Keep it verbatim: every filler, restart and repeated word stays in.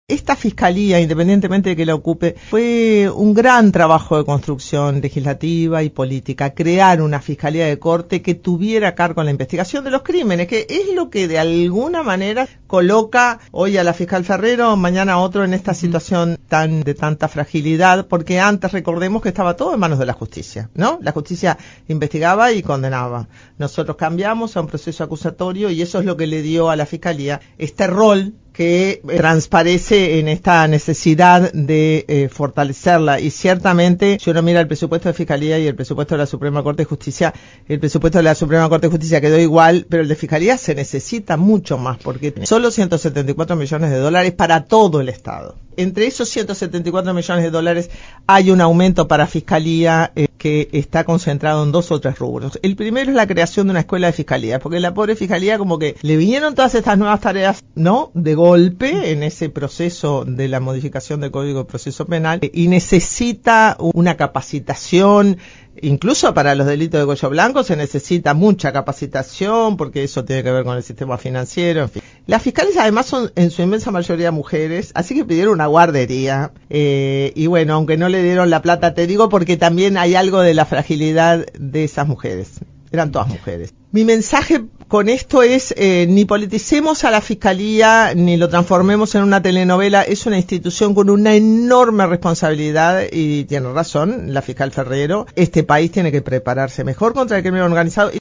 Esta fiscalía, independientemente de que la ocupe, fue un gran trabajo de construcción legislativa y política, crear una fiscalía de corte que tuviera a cargo la investigación de los crímenes, que es lo que de alguna manera coloca hoy a la fiscal Ferrero, mañana a otro en esta situación tan de tanta fragilidad, porque antes recordemos que estaba todo en manos de la justicia, ¿no? La justicia investigaba y condenaba. Nosotros cambiamos a un proceso acusatorio y eso es lo que le dio a la fiscalía este rol que transparece en esta necesidad de eh, fortalecerla. Y ciertamente, si uno mira el presupuesto de Fiscalía y el presupuesto de la Suprema Corte de Justicia, el presupuesto de la Suprema Corte de Justicia quedó igual, pero el de Fiscalía se necesita mucho más, porque solo ciento setenta y cuatro millones de dólares para todo el Estado. Entre esos ciento setenta y cuatro millones de dólares hay un aumento para Fiscalía eh, que está concentrado en dos o tres rubros. El primero es la creación de una escuela de Fiscalía, porque la pobre Fiscalía como que le vinieron todas estas nuevas tareas, ¿no?, de golpe en ese proceso de la modificación del Código de Proceso Penal y necesita una capacitación. Incluso para los delitos de cuello blanco se necesita mucha capacitación porque eso tiene que ver con el sistema financiero, en fin. Las fiscales además son en su inmensa mayoría mujeres, así que pidieron una guardería eh, y bueno, aunque no le dieron la plata, te digo porque también hay algo de la fragilidad de esas mujeres. Eran todas mujeres. Mi mensaje con esto es, eh, ni politicemos a la Fiscalía, ni lo transformemos en una telenovela. Es una institución con una enorme responsabilidad y tiene razón la fiscal Ferrero. Este país tiene que prepararse mejor contra el crimen organizado.